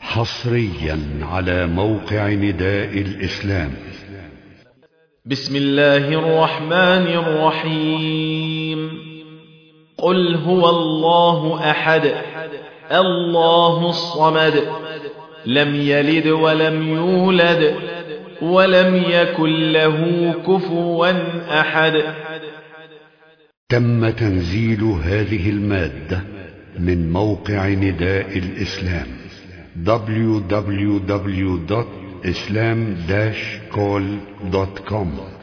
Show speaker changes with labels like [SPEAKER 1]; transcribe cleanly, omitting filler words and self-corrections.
[SPEAKER 1] حصريا على موقع نداء الإسلام.
[SPEAKER 2] بسم الله الرحمن الرحيم. قل هو الله أحد الله الصمد لم يلد ولم يولد ولم يكن له كفوا أحد.
[SPEAKER 1] تم تنزيل هذه المادة من موقع نداء الإسلام www.islam-call.com